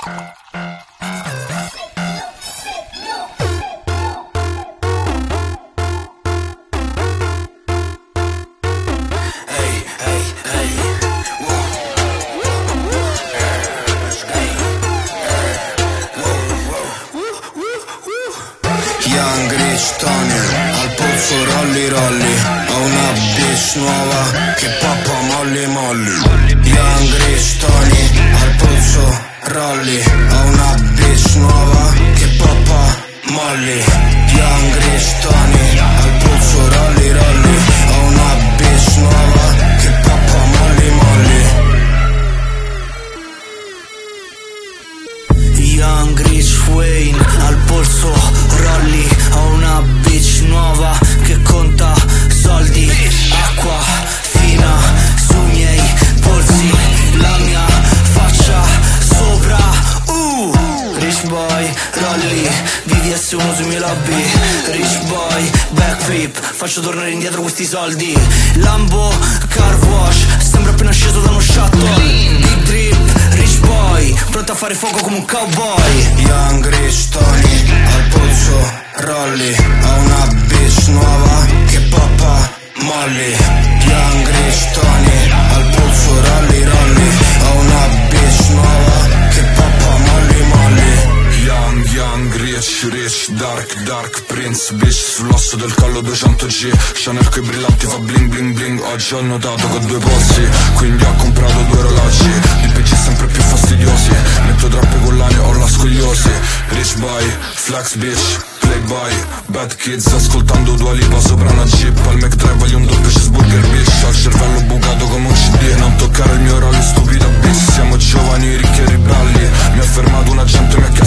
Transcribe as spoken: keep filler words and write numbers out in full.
Young Rich Tony, al polso rolli rolli, ho una bitch nuova che pappa molli molli. Young Rich Tony, al polso rolli, ho una bitch nuova che pappa molli. Young Rich Tony, al polso rolli rolli, ho una bitch nuova che pappa molli molli. Young Rich Wayne, al polso rolli, ho una bitch nuova che conta soldi, acqua fina sui miei polsi, la mia faccia sopra, uh, rich boy, rolli, B V S uno sui miei lobby, rich boy, backflip, faccio tornare indietro questi soldi, Lambo, car wash, sembra appena sceso da uno shuttle, big drip, rich boy, pronto a fare fuoco come un cowboy. Young Rich Tony, al polso rolli, ho una bitch nuova che poppa molli. Young Rich Tony, al polso rolli rolli, ho una bitch nuova che poppa molli molli. Young, young, rich, rich, dark, dark, prince, bitch, sull'osso del collo duecento G, Chanel coi brillanti fa bling bling bling, oggi ho notato con due polsi, quindi ho comprato due orologi, di P G sempre più fastidiosi, metto troppe collane, ho la scogliosi, rich boy, flex bitch, playboy, bad kids, ascoltando Dua Lipa sopra una jeep, al McDrive voglio un doppio cheeseburger bitch, ho il cervello bucato come un C D, non toccare il mio rollo stupida bitch, siamo giovani, ricchi e ribelli, mi ha fermato un agente, mi ha chiesto